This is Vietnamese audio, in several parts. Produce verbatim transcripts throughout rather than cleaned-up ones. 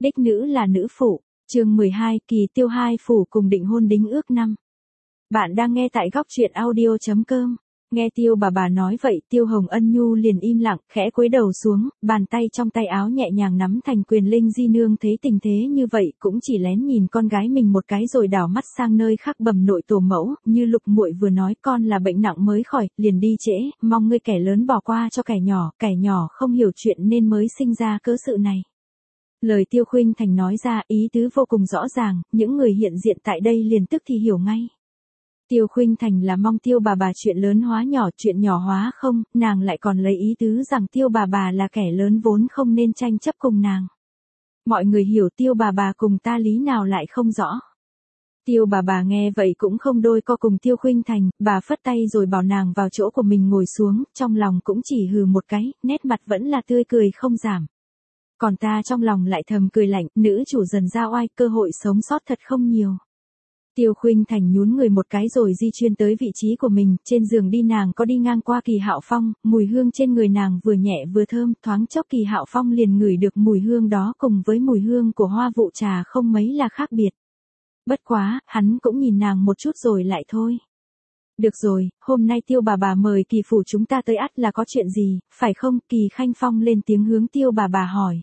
Đích nữ là nữ phụ, chương mười hai, Kỳ Tiêu hai phủ cùng định hôn đính ước năm. Bạn đang nghe tại góc truyện audio chấm com. Nghe Tiêu bà bà nói vậy, Tiêu Hồng Ân Nhu liền im lặng, khẽ cúi đầu xuống, bàn tay trong tay áo nhẹ nhàng nắm thành quyền. Linh Di nương thấy tình thế như vậy, cũng chỉ lén nhìn con gái mình một cái rồi đảo mắt sang nơi khác bẩm nội tổ mẫu, như Lục muội vừa nói, con là bệnh nặng mới khỏi, liền đi trễ, mong ngươi kẻ lớn bỏ qua cho kẻ nhỏ, kẻ nhỏ không hiểu chuyện nên mới sinh ra cớ sự này. Lời Tiêu Khuynh Thành nói ra, ý tứ vô cùng rõ ràng, những người hiện diện tại đây liền tức thì hiểu ngay. Tiêu Khuynh Thành là mong Tiêu bà bà chuyện lớn hóa nhỏ, chuyện nhỏ hóa không, nàng lại còn lấy ý tứ rằng Tiêu bà bà là kẻ lớn vốn không nên tranh chấp cùng nàng. Mọi người hiểu Tiêu bà bà cùng ta lý nào lại không rõ. Tiêu bà bà nghe vậy cũng không đôi co cùng Tiêu Khuynh Thành, bà phất tay rồi bảo nàng vào chỗ của mình ngồi xuống, trong lòng cũng chỉ hừ một cái, nét mặt vẫn là tươi cười không giảm. Còn ta trong lòng lại thầm cười lạnh, nữ chủ dần ra oai, cơ hội sống sót thật không nhiều. Tiêu Khuynh Thành nhún người một cái rồi di chuyển tới vị trí của mình, trên giường đi nàng có đi ngang qua Kỳ Hạo Phong, mùi hương trên người nàng vừa nhẹ vừa thơm, thoáng chốc Kỳ Hạo Phong liền ngửi được mùi hương đó cùng với mùi hương của hoa vụ trà không mấy là khác biệt. Bất quá, hắn cũng nhìn nàng một chút rồi lại thôi. Được rồi, hôm nay Tiêu bà bà mời Kỳ phủ chúng ta tới ắt là có chuyện gì, phải không? Kỳ Khanh Phong lên tiếng hướng Tiêu bà bà hỏi.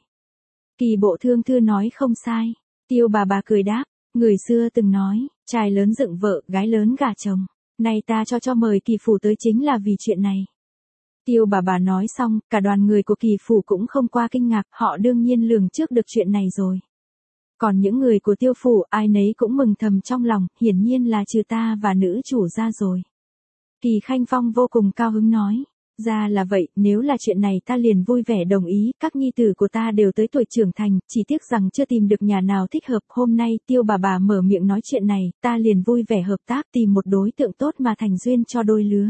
Kỳ bộ thương thư nói không sai. Tiêu bà bà cười đáp, người xưa từng nói, trai lớn dựng vợ, gái lớn gả chồng. Nay ta cho cho mời Kỳ phủ tới chính là vì chuyện này. Tiêu bà bà nói xong, cả đoàn người của Kỳ phủ cũng không qua kinh ngạc, họ đương nhiên lường trước được chuyện này rồi. Còn những người của Tiêu phủ, ai nấy cũng mừng thầm trong lòng, hiển nhiên là trừ ta và nữ chủ ra rồi. Kỳ Khanh Phong vô cùng cao hứng nói. Ra là vậy, nếu là chuyện này ta liền vui vẻ đồng ý, các nhi tử của ta đều tới tuổi trưởng thành, chỉ tiếc rằng chưa tìm được nhà nào thích hợp. Hôm nay Tiêu bà bà mở miệng nói chuyện này, ta liền vui vẻ hợp tác tìm một đối tượng tốt mà thành duyên cho đôi lứa.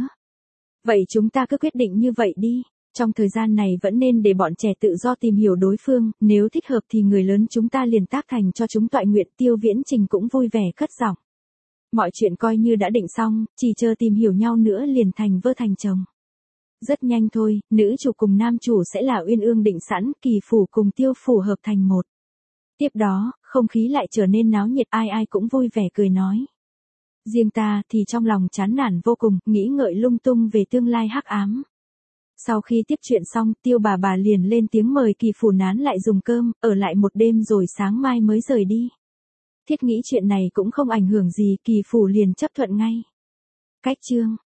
Vậy chúng ta cứ quyết định như vậy đi, trong thời gian này vẫn nên để bọn trẻ tự do tìm hiểu đối phương, nếu thích hợp thì người lớn chúng ta liền tác thành cho chúng toại nguyện. Tiêu Viễn Trình cũng vui vẻ cất giọng. Mọi chuyện coi như đã định xong, chỉ chờ tìm hiểu nhau nữa liền thành vơ thành chồng. Rất nhanh thôi, nữ chủ cùng nam chủ sẽ là uyên ương định sẵn, Kỳ phủ cùng Tiêu phủ hợp thành một. Tiếp đó, không khí lại trở nên náo nhiệt, ai ai cũng vui vẻ cười nói. Riêng ta thì trong lòng chán nản vô cùng, nghĩ ngợi lung tung về tương lai hắc ám. Sau khi tiếp chuyện xong, Tiêu bà bà liền lên tiếng mời Kỳ phủ nán lại dùng cơm, ở lại một đêm rồi sáng mai mới rời đi. Thiết nghĩ chuyện này cũng không ảnh hưởng gì, Kỳ phủ liền chấp thuận ngay. Cách chương